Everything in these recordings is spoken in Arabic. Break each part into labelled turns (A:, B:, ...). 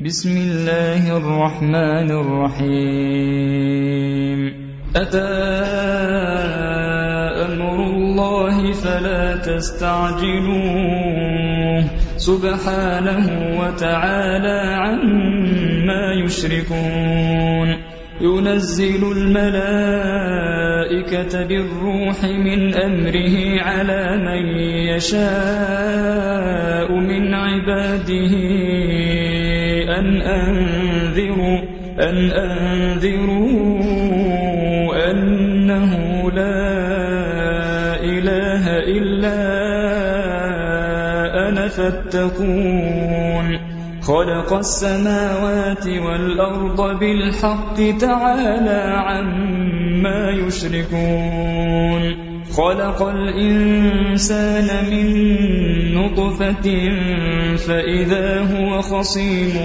A: بسم الله الرحمن الرحيم أتى أمر الله فلا تستعجلوه سبحانه وتعالى عما يشركون ينزل الملائكة بالروح من أمره على من يشاء من عباده أن أنذروا أنه لا إله إلا أنا فاتقون خلق السماوات والأرض بالحق تعالى عما يشركون خلق الإنسان من نطفة فإذا هو خصيم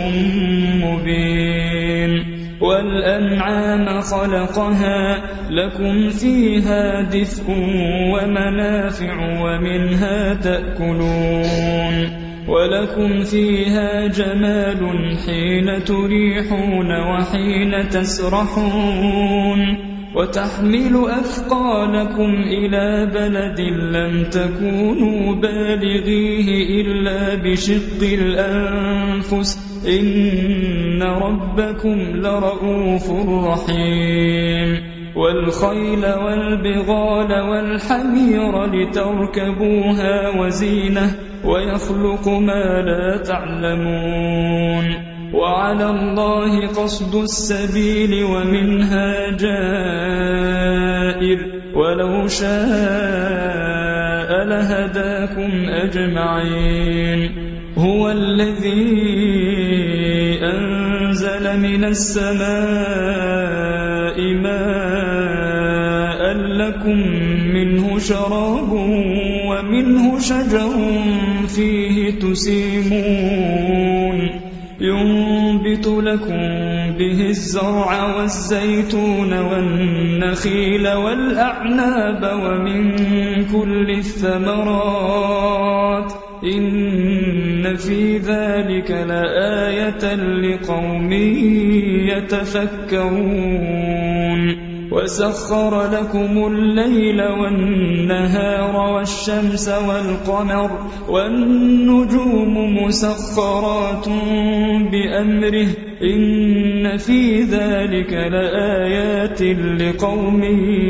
A: مبين والأنعام خلقها لكم فيها دفء ومنافع ومنها تأكلون ولكم فيها جمال حين تريحون وحين تسرحون وتحمل أثقالكم إلى بلد لم تكونوا بالغيه إلا بشق الأنفس إن ربكم لرؤوف رحيم والخيل والبغال والحمير لتركبوها وزينة ويخلق ما لا تعلمون وعلى الله قصد السبيل ومنها جائر ولو شاء لهداكم أجمعين هو الذي أنزل من السماء ماء لكم منه شراب ومنه شجر فيه تسيمون ينبت لكم به الزرع والزيتون والنخيل والأعناب ومن كل الثمرات إن في ذلك لآية لقوم يتفكرون وسخر لكم الليل والنهار والشمس والقمر والنجوم مسخرات بأمره إن في ذلك لآيات لقوم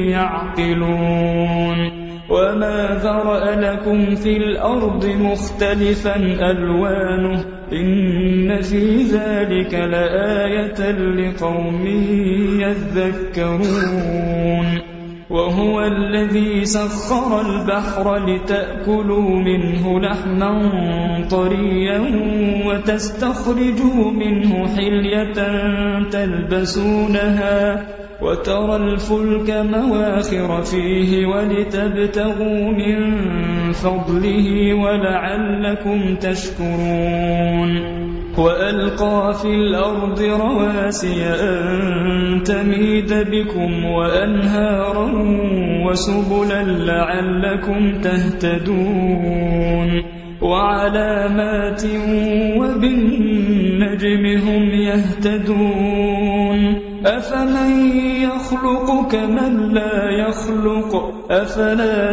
A: يعقلون وما ذرأ لكم في الأرض مختلفا ألوانه إن في ذلك لآية لقوم يذكرون وهو الذي سخر البحر لتأكلوا منه لحما طريا وتستخرجوا منه حلية تلبسونها وترى الفلك مواخر فيه ولتبتغوا من فضله ولعلكم تشكرون وألقى في الأرض رواسي أن تميد بكم وأنهارا وسبلا لعلكم تهتدون وعلامات وبالنجم هم يهتدون أفمن يخلق كمن لا يخلق أفلا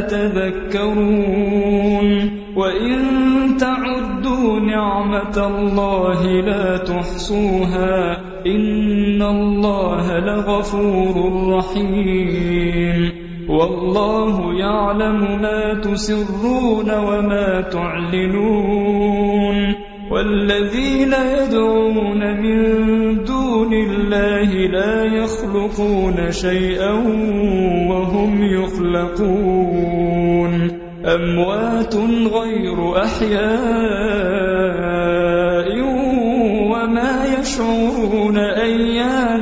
A: تذكرون وإن تعدوا نعمة الله لا تحصوها إن الله لغفور رحيم والله يعلم ما تسرون وما تعلنون والذين يدعون من دون الله لا يخلقون شيئا وهم يخلقون أموات غير أحياء وما يشعرون أيان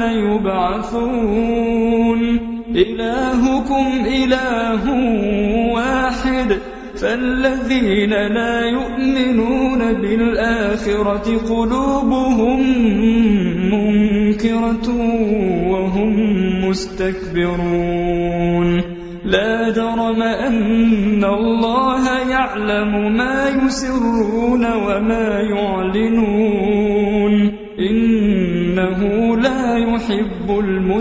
A: يبعثون إلهكم إله واحد فالذين لا يؤمنون بالآخرة قلوبهم منكرة وهم مستكبرون لا جرم أن الله يعلم ما يسرون وما يعلنون إنه لا يحب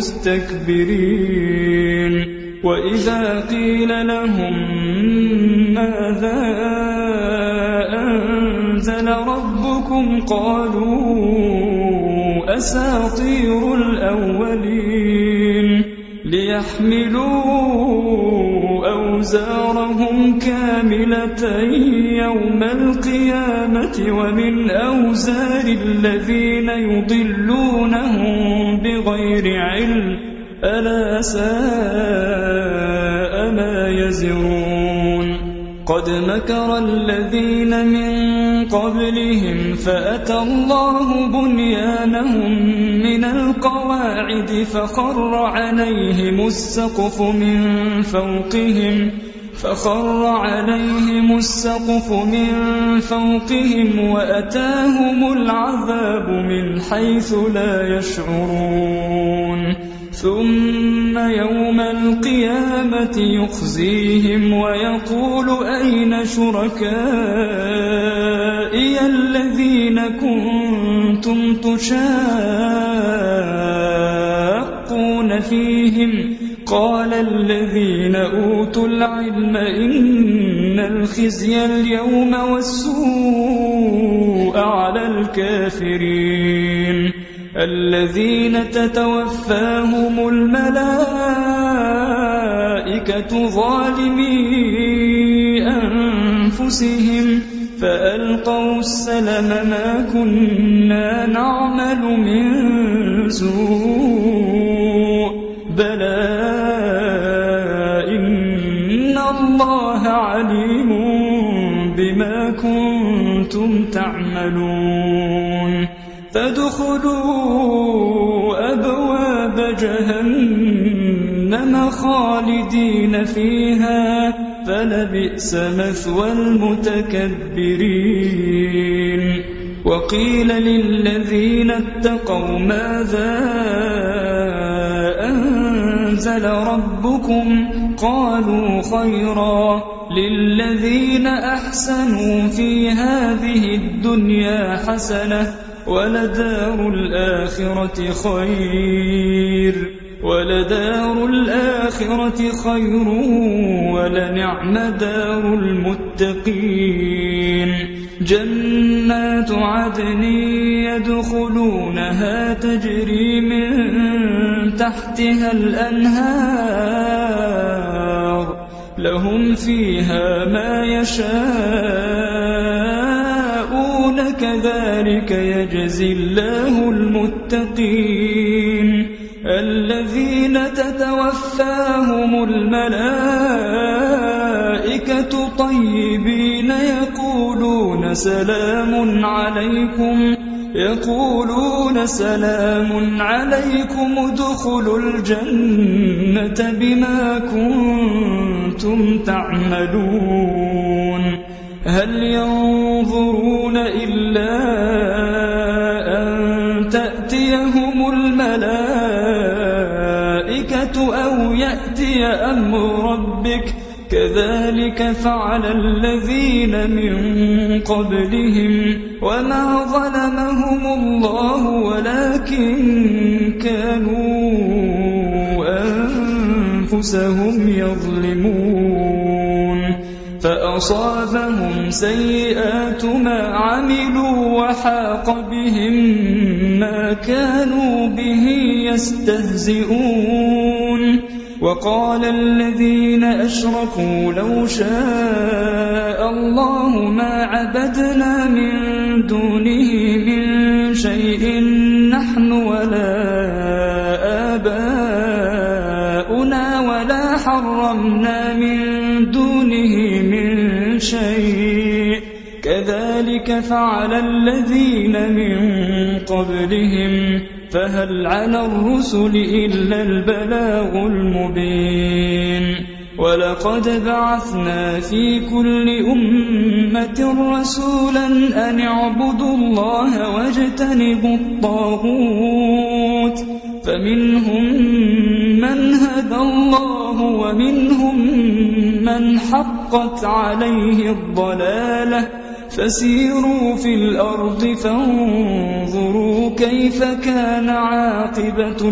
A: المستكبرين وإذا قيل لهم ماذا أنزل ربكم قالوا أساطير الأولين ليحملوا أوزارهم كاملة يوم القيامة ومن أوزار الذين يضلونهم بغير علم ألا ساء ما يزرون قد مكر الذين من قبلهم فأتى الله بنيانهم من القواعد فخر عليهم السقف من فوقهم وأتاهم العذاب من حيث لا يشعرون ثم يوم القيامة يخزيهم ويقول أين شركائي الذين كنتم تشاقون فيهم قال الذين أوتوا العلم إن الخزي اليوم والسوء على الكافرين الذين تتوفاهم الملائكة ظالمي أنفسهم فألقوا السلم ما كنا نعمل من سوء بلى إن الله عليم بما كنتم تعملون فادخلوا أبواب جهنم خالدين فيها فلبئس مثوى المتكبرين وقيل للذين اتقوا ماذا أنزل ربكم قالوا خيرا للذين أحسنوا في هذه الدنيا حسنة ولدار الآخرة خير ولنعم دار المتقين جنات عدن يدخلونها تجري من تحتها الأنهار لهم فيها ما يشاءون كذلك يجزي الله المتقين الذين تتوفاهم الملائكة طيبين يقولون سلام عليكم ادخلوا الجنة بما كنتم تعملون هل ينظرون إلا أن تأتيهم الملائكة أو يأتي أمر ربك كذلك فعل الذين من قبلهم وما ظلمهم الله ولكن كانوا أنفسهم يظلمون فأصابهم سيئات ما عملوا وحاق بهم ما كانوا به يستهزئون وقال الذين أشركوا لو شاء الله ما عبدنا من دونه من شيء نحن ولا آباؤنا ولا حرمنا من دونه من شيء كذلك فعل الذين من قبلهم فهل على الرسل إلا البلاغ المبين ولقد بعثنا في كل أمة رسولا أن اعبدوا الله واجتنبوا الطاغوت فمنهم من هدى الله ومنهم من حقت عليه الضلالة فسيروا في الأرض فانظروا كيف كان عاقبة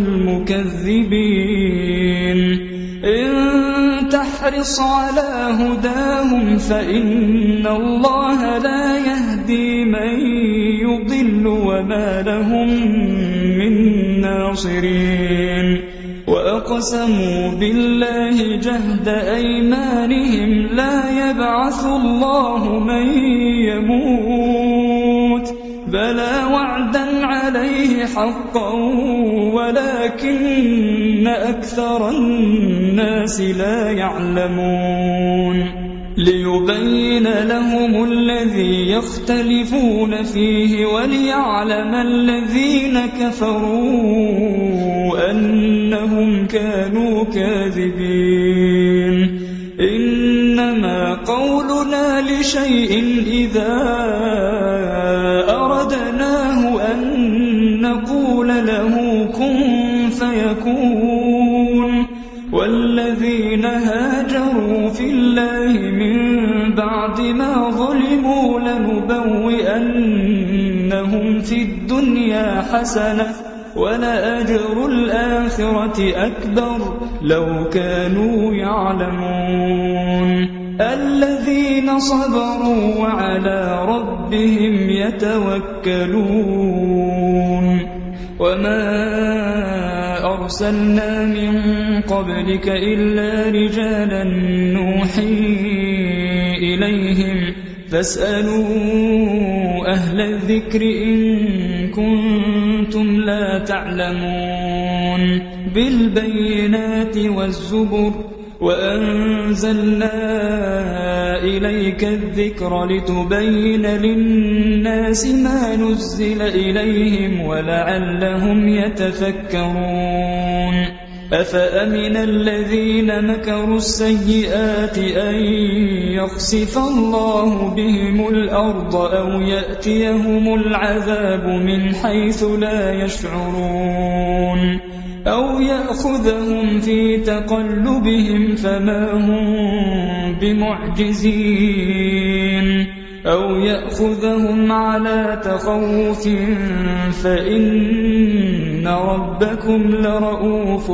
A: المكذبين إن تحرص على هداهم فإن الله لا يهدي من يضل وما لهم من ناصرين وأقسموا بالله جهد أيمانهم لا يبعث الله من يموت بلى وعدا عليه حقا ولكن أكثر الناس لا يعلمون ليبين لهم الذي يختلفون فيه وليعلم الذين كفروا أنهم كانوا كاذبين إنما قولنا لشيء إذا أردناه أن نقول له كن فيكون والذين هاجروا في الله من بعد ما ظلموا لنبوئنهم في الدنيا حسنة ولأجر الآخرة أكبر لو كانوا يعلمون الذين صبروا وعلى ربهم يتوكلون وما أرسلنا من قبلك إلا رجالا نوحي إليهم فاسألوا أهل الذكر إن كنتم لا تعلمون بالبينات والزبر وأنزلنا إليك الذكر لتبين للناس ما نزل إليهم ولعلهم يتفكرون أفأمن الذين مكروا السيئات أن يخسف الله بهم الأرض أو يأتيهم العذاب من حيث لا يشعرون أو يأخذهم في تقلبهم فما هم بمعجزين أو يأخذهم على تخوف فإن ربكم لرؤوف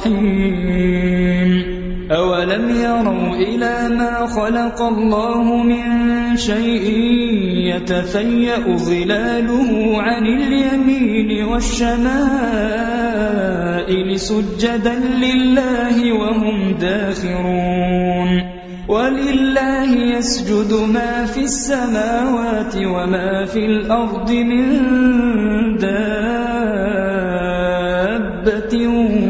A: رحيم أولم يروا إلى ما خلق الله من شيء يتفيأ ظلاله عن اليمين والشمائل سجدا لله وهم داخرون ولله يسجد ما في السماوات وما في الأرض من دابة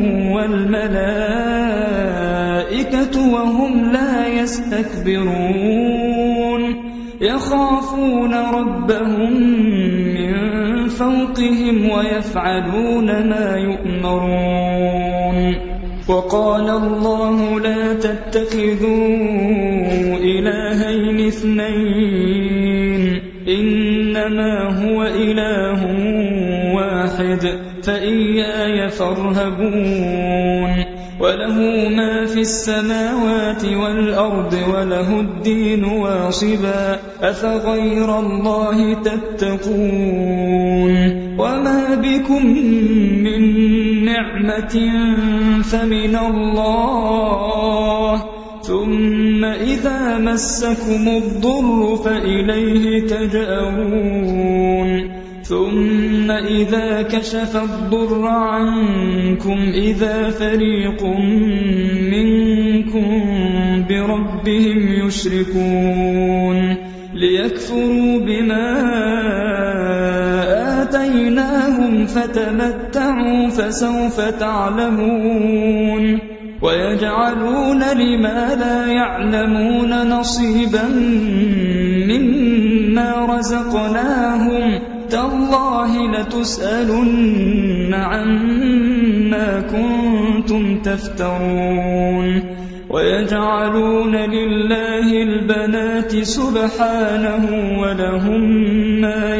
A: والملائكة وهم لا يستكبرون يخافون ربهم من فوقهم ويفعلون ما يؤمرون وقال الله لا تتخذوا إلهين اثنين إنما هو إله واحد فإياي فارهبون وله ما في السماوات والأرض وله الدين واصبا أفغير الله تتقون وما بكم من نعمة فمن الله ثم إذا مسكم الضر فإليه تجأرون ثم إذا كشف الضر عنكم إذا فريق منكم بربهم يشركون ليكفروا بما آتيناهم فتمتعوا فسوف تعلمون ويجعلون لما لا يعلمون نصيبا مما رزقناهم تالله لتسألن عما كنتم تفترون ويجعلون لله البنات سبحانه ولهم ما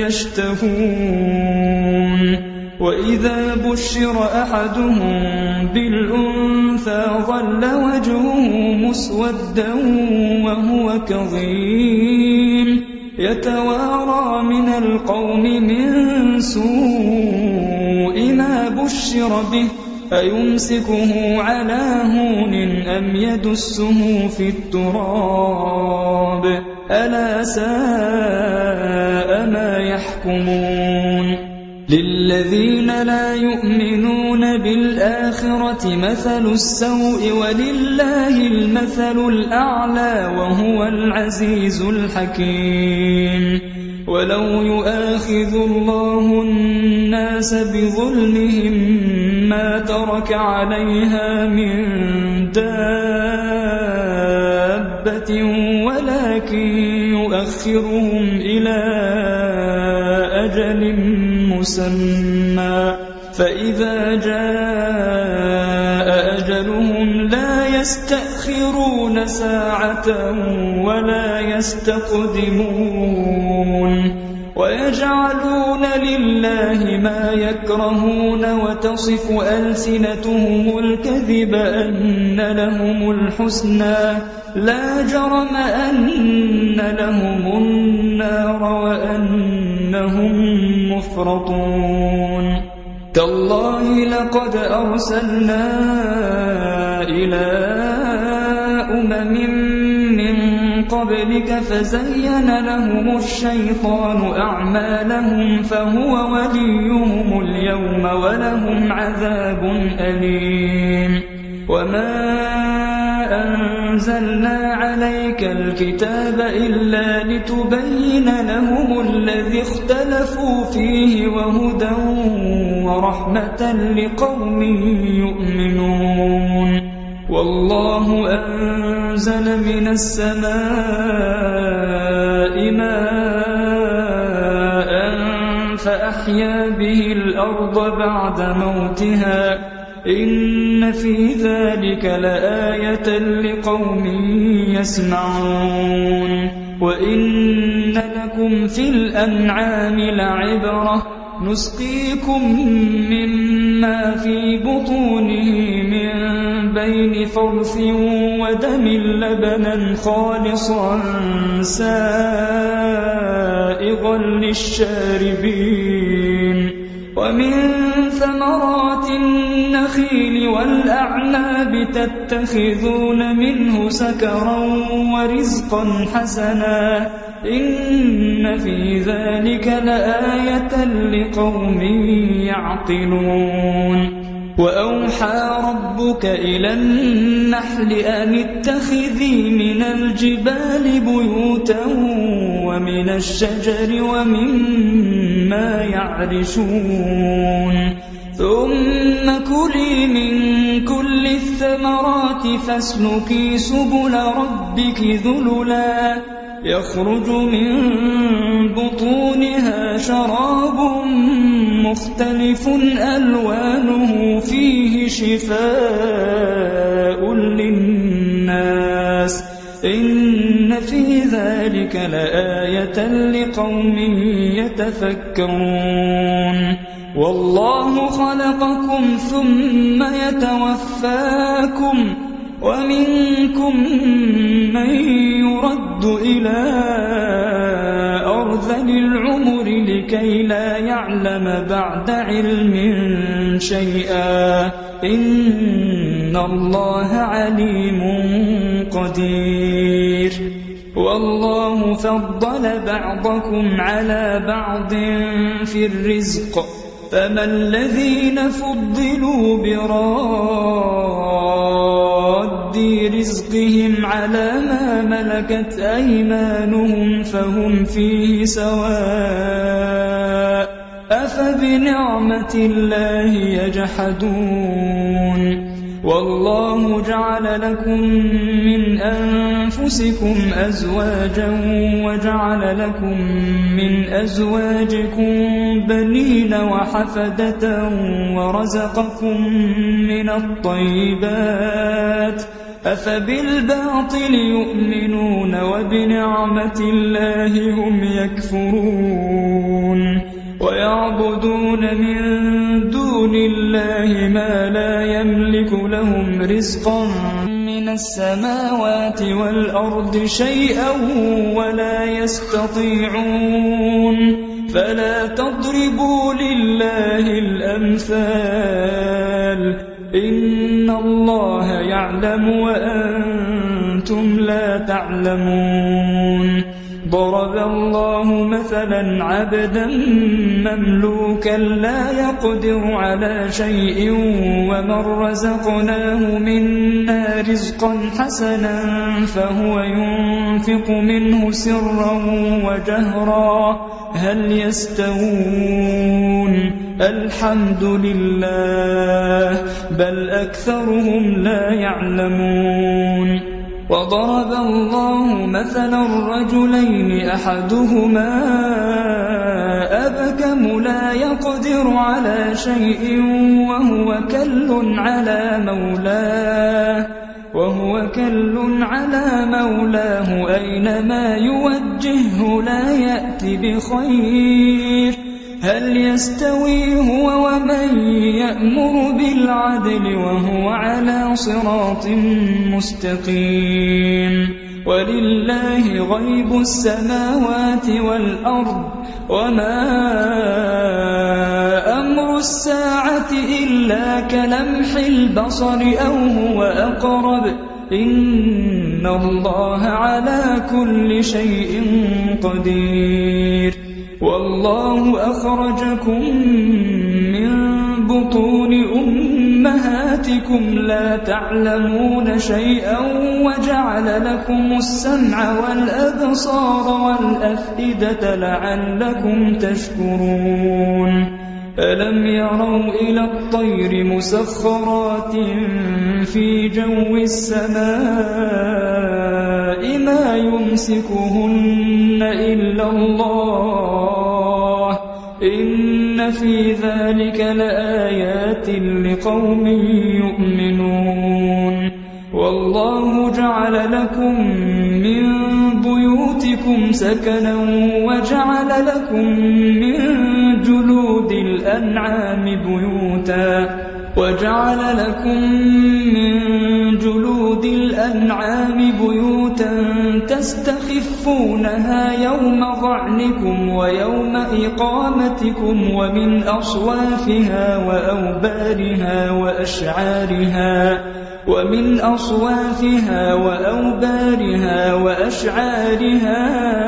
A: يشتهون وإذا بشر أحدهم بالأنثى ظل وجهه مسودا وهو كظيم يتوارى من القوم من سوء ما بشر به أيمسكه على هون أم يدسه في التراب ألا ساء ما يحكمون للذين لا يؤمنون بالآخرة مثل السوء ولله المثل الأعلى وهو العزيز الحكيم ولو يؤاخذ الله الناس بظلمهم ما ترك عليها من دابة ولكن يؤخرهم إلى أجل مسمى فإذا جاء أجلهم لا يستأخرون ساعة ولا يستقدمون ويجعلون لله ما يكرهون وتصف ألسنتهم الكذب أن لهم الحسنى لا جرم أن لهم النار وأنهم مفرطون تالله لقد أرسلنا إلى من قبلك فزين لهم الشيطان أعمالهم فهو وليهم اليوم ولهم عذاب أليم وما أنزلنا عليك الكتاب إلا لتبين لهم الذي اختلفوا فيه وهدى ورحمة لقوم يؤمنون والله أنزل من السماء ماء فأحيا به الأرض بعد موتها إن في ذلك لآية لقوم يسمعون وإن لكم في الأنعام لعبرة نسقيكم مما في بطونه من بين فرث ودم لبنا خالصا سائغا للشاربين ومن ثمرات النخيل والأعناب تتخذون منه سكرا ورزقا حسنا إن في ذلك لآية لقوم يعقلون وأوحى ربك إلى النحل أن اتخذي من الجبال بيوتا ومن الشجر ومما يعرشون ثم كلي من كل الثمرات فاسلكي سبل ربك ذللا يخرج من بطونها شراب مختلف ألوانه فيه شفاء للناس إن في ذلك لآية لقوم يتفكرون والله خلقكم ثم يتوفاكم ومنكم من يرد إلى أرذل العمر لكي لا يعلم بعد علم شيئا إن الله عليم قدير والله فضل بعضكم على بعض في الرزق فما الذين فضلوا براد رزقهم على ما ملكت أيمانهم فهم فيه سواء أفبنعمة الله يجحدون والله جعل لكم من أنفسكم أزواجا وجعل لكم من أزواجكم بنين وحفدة ورزقكم من الطيبات أفبالباطل يؤمنون وبنعمة الله هم يكفرون ويعبدون من دون الله ما لا يملك لهم رزقا من السماوات والأرض شيئا ولا يستطيعون فلا تضربوا لله الأمثال إن الله يعلم وأنتم لا تعلمون ضرب الله مثلا عبدا مملوكا لا يقدر على شيء ومن رزقناه منا رزقا حسنا فهو ينفق منه سرا وجهرا هل يستوون الحمد لله بل أكثرهم لا يعلمون وضرب الله مثلا رجلين أحدهما أبكم لا يقدر على شيء وهو كل على مولاه أينما يوجهه لا يأتي بخير هل يستوي هو ومن يأمر بالعدل وهو على صراط مستقيم ولله غيب السماوات والأرض وما أمر الساعة إلا كلمح البصر أو هو أقرب إن الله على كل شيء قدير والله أخرجكم من بطون أمهاتكم لا تعلمون شيئا وجعل لكم السمع والأبصار والأفئدة لعلكم تشكرون ألم يروا إلى الطير مسخرات في جو السماء ما يمسكهن إلا الله إن في ذلك لآيات لقوم يؤمنون والله جعل لكم من بيوتكم سكنا وجعل لكم من جلود الأنعام بيوتا تستخفونها يوم ظعنكم ويوم إقامتكم ومن أصوافها وأوبارها وأشعارها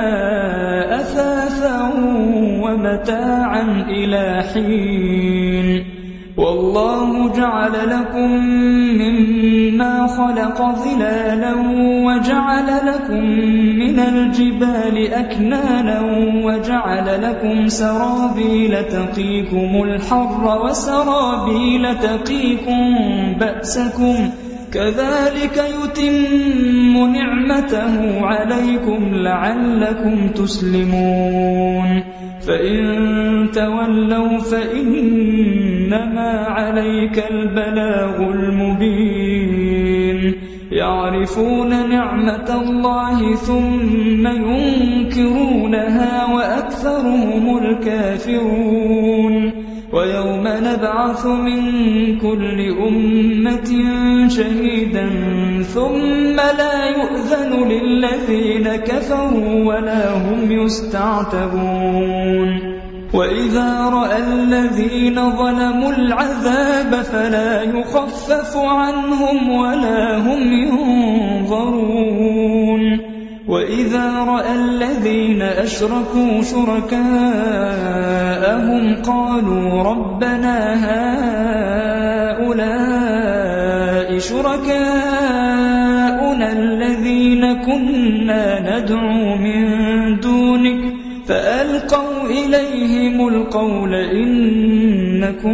A: أثاثا ومتاعا إلى حين والله جعل لكم مما خلق ظلالا وجعل لكم من الجبال أكنانا وجعل لكم سرابيل تقيكم الحر وسرابيل تقيكم بأسكم كذلك يتم نعمته عليكم لعلكم تسلمون فإن تولوا فإنما عليك البلاغ المبين يعرفون نعمة الله ثم ينكرونها وأكثرهم الكافرون ويوم نبعث من كل أمة شهيدا ثم لا يؤذن للذين كفروا ولا هم يستعتبون وإذا رأى الذين ظلموا العذاب فلا يخفف عنهم ولا هم ينظرون وإذا رأى الذين أشركوا شركاءهم قالوا ربنا هؤلاء شركاؤنا الذين كنا ندعو من دونك فألقوا إليهم القول إنكم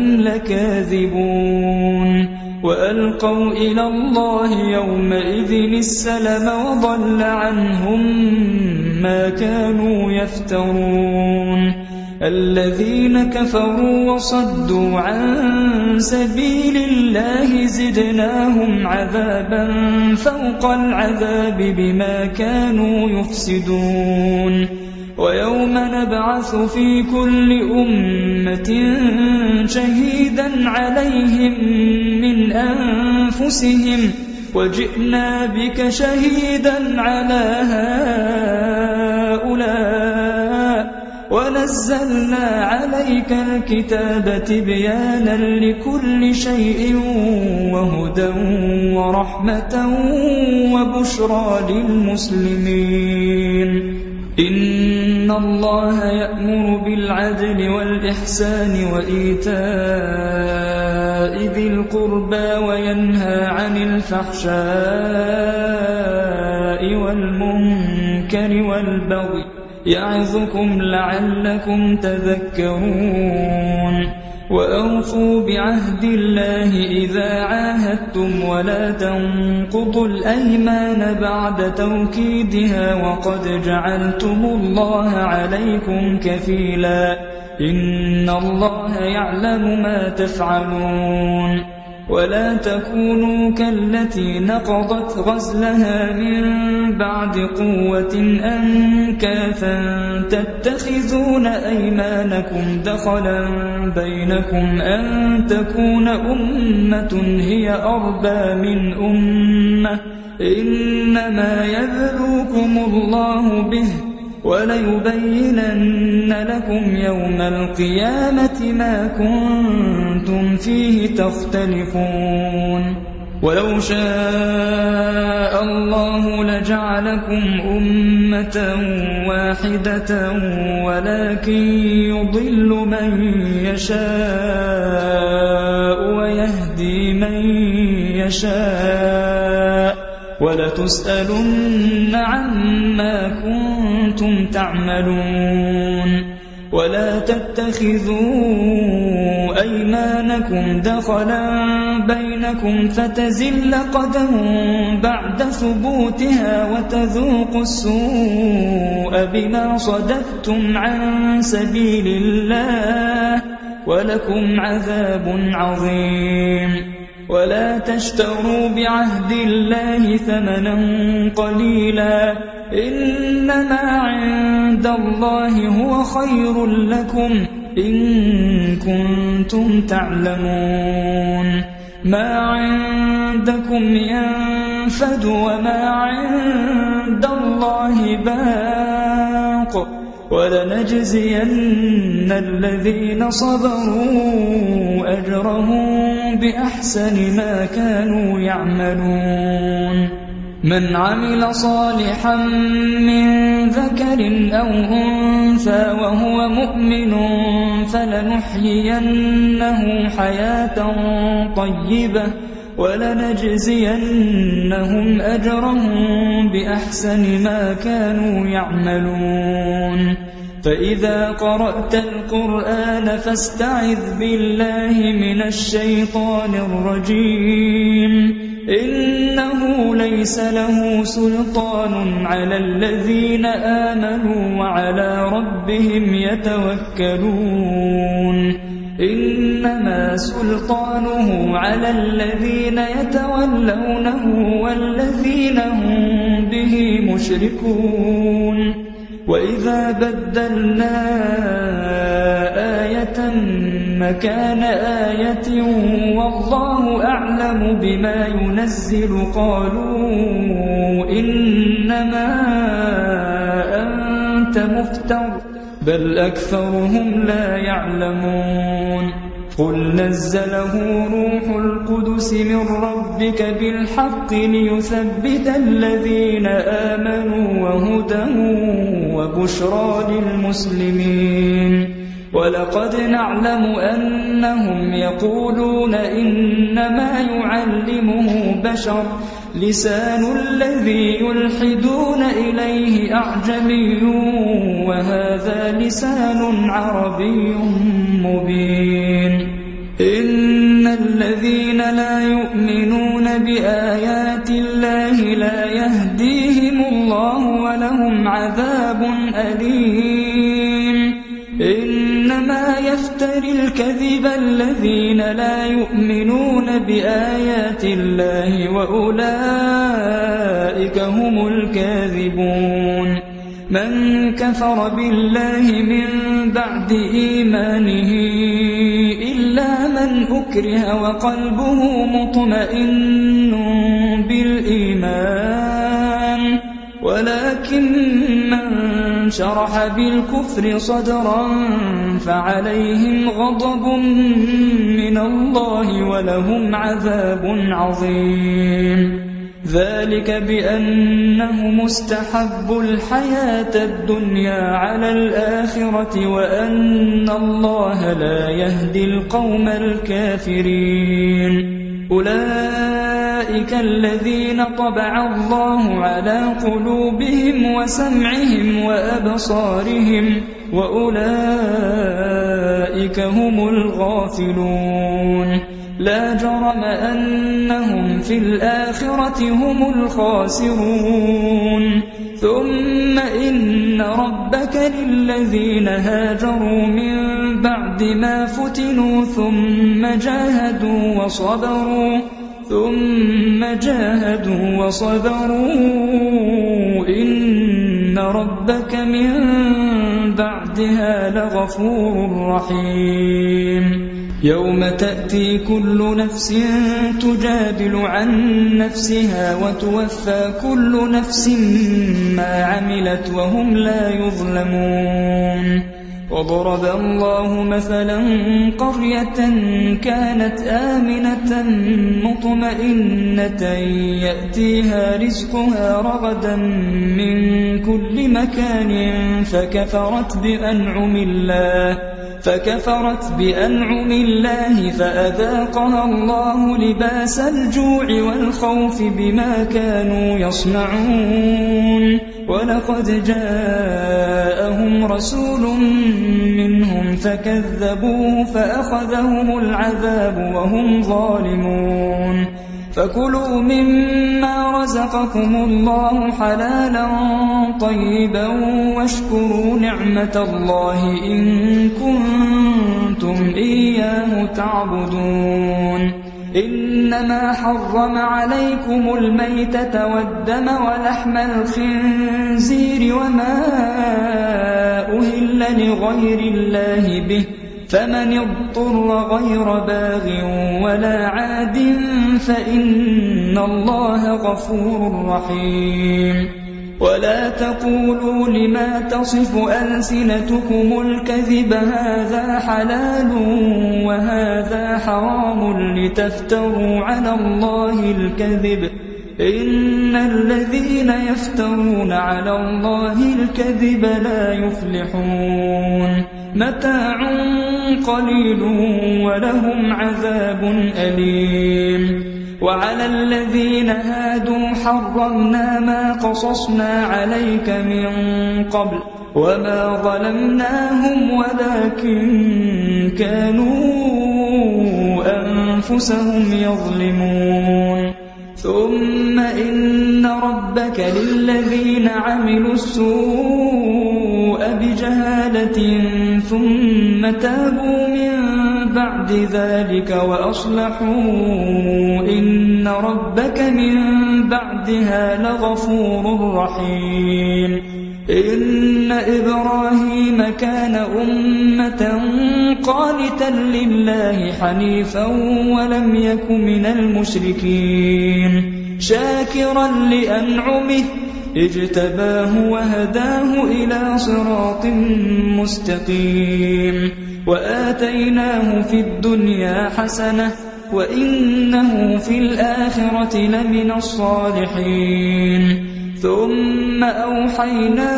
A: لكاذبون وألقوا إلى الله يومئذ السلم وضل عنهم ما كانوا يفترون الذين كفروا وصدوا عن سبيل الله زدناهم عذابا فوق العذاب بما كانوا يفسدون ويوم نبعث في كل أمة شهيدا عليهم من أنفسهم وجئنا بك شهيدا على هؤلاء ونزلنا عليك الكتاب تبيانا لكل شيء وهدى ورحمة وبشرى للمسلمين. إن الله يأمر بالعدل والإحسان وإيتاء ذي القربى وينهى عن الفحشاء والمنكر والبغي يعظكم لعلكم تذكرون. وأوفوا بعهد الله إذا عاهدتم ولا تنقضوا الأيمان بعد توكيدها وقد جعلتم الله عليكم كفيلا إن الله يعلم ما تفعلون. ولا تكونوا كالتي نقضت غزلها من بعد قوة أنكاثا تتخذون أيمانكم دخلا بينكم أن تكون أمة هي أربى من أمة إنما يبلوكم الله به وليبينن لكم يوم القيامة ما كنتم فيه تختلفون. ولو شاء الله لجعلكم أمة واحدة ولكن يضل من يشاء ويهدي من يشاء ولتسألن عما كنتم تعملون. ولا تتخذوا أيمانكم دخلا بينكم فتزل قدم بعد ثبوتها وتذوقوا السوء بما صددتم عن سبيل الله ولكم عذاب عظيم. ولا تشتروا بعهد الله ثمنا قليلا إنما عند الله هو خير لكم إن كنتم تعلمون. ما عندكم ينفد وما عند الله باق ولنجزين الذين صبروا أجرهم بأحسن ما كانوا يعملون. من عمل صالحا من ذكر أو أنثى وهو مؤمن فلنحيينه حياة طيبة ولنجزينهم أجرهم بأحسن ما كانوا يعملون. فإذا قرأت القرآن فاستعذ بالله من الشيطان الرجيم إنه ليس له سلطان على الذين آمنوا وعلى ربهم يتوكلون. إنما سلطانه على الذين يتولونه والذين هم به مشركون. وإذا بدلنا آية مكان آية والله أعلم بما ينزل قالوا إنما أنت مفتر بل أكثرهم لا يعلمون. قل نزله روح القدس من ربك بالحق ليثبت الذين آمنوا وهدى وبشرى للمسلمين. ولقد نعلم أنهم يقولون إنما يعلمه بشر لسان الذي يلحدون إليه أعجمي وهذا لسان عربي مبين. إن الذين لا يؤمنون بآيات الله لا يهديهم الله ولهم عذاب أليم. إنما يفتري الكذب الذين لا يؤمنون بآيات الله وأولئك هم الكاذبون. من كفر بالله من بعد إيمانه إلا من أكره وقلبه مطمئن بالإيمان، ولكن من شرح بالكفر صدرا فعليهم غضب من الله ولهم عذاب عظيم. ذلك بأنه مستحب الحياة الدنيا على الآخرة وأن الله لا يهدي القوم الكافرين. أولئك الذين طبع الله على قلوبهم وسمعهم وأبصارهم وأولئك هم الغافلون. لا جرم أنهم في الآخرة هم الخاسرون. ثم إن ربك للذين هاجروا من بعد ما فتنوا ثم جاهدوا وصبروا إن ربك من بعدها لغفور رحيم. يوم تأتي كل نفس تجادل عن نفسها وتوفى كل نفس ما عملت وهم لا يظلمون. وضرب الله مثلا قرية كانت آمنة مطمئنة يأتيها رزقها رغدا من كل مكان فكفرت بأنعم الله فأذاقها الله لباس الجوع والخوف بما كانوا يصنعون. ولقد جاءهم رسول منهم فكذبوه فأخذهم العذاب وهم ظالمون. فكلوا مما رزقكم الله حلالا طيبا واشكروا نعمة الله إن كنتم إياه تعبدون. إنما حرم عليكم الميتة والدم ولحم الخنزير وما أهل لغير الله به، فمن اضطر غير باغ ولا عاد فإن الله غفور رحيم. ولا تقولوا لما تصف ألسنتكم الكذب هذا حلال وهذا حرام لتفتروا على الله الكذب، إن الذين يفترون على الله الكذب لا يفلحون. متاع قليل ولهم عذاب أليم. وعلى الذين هادوا حرمنا ما قصصنا عليك من قبل وما ظلمناهم ولكن كانوا أنفسهم يظلمون. ثم إن ربك للذين عملوا السوء بجهالة ثم تابوا من بعد ذلك وأصلحوا إن ربك من بعدها لغفور رحيم. إن إبراهيم كان أمة قانتا لله حنيفا ولم يك من المشركين، شاكرا لأنعمه اجتباه وهداه إلى صراط مستقيم. وآتيناه في الدنيا حسنة وإنه في الآخرة لمن الصالحين. ثم أوحينا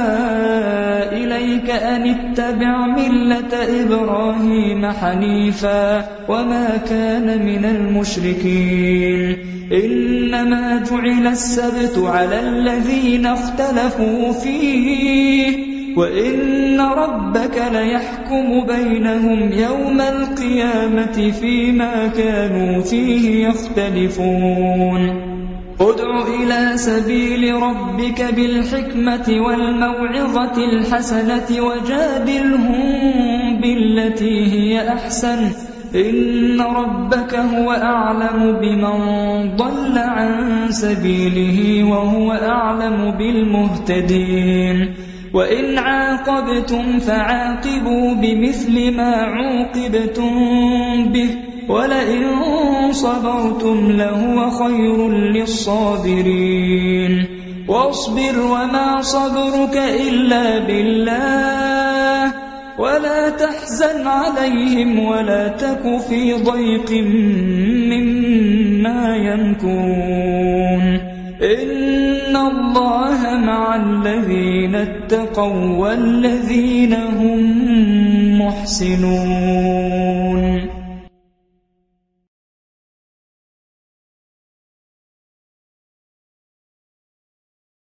A: إليك أن اتبع ملة إبراهيم حنيفا وما كان من المشركين. إنما جعل السبت على الذين اختلفوا فيه وإن ربك ليحكم بينهم يوم القيامة فيما كانوا فيه يختلفون. ادع إلى سبيل ربك بالحكمة والموعظة الحسنة وجادلهم بالتي هي أحسن إن ربك هو أعلم بمن ضل عن سبيله وهو أعلم بالمهتدين. وإن عاقبتم فعاقبوا بمثل ما عوقبتم به ولئن صبرتم لهو خير للصابرين واصبر وما صبرك إلا بالله ولا تحزن عليهم ولا تك في ضيق مما يمكرون إن الله مع الذين اتقوا والذين هم محسنون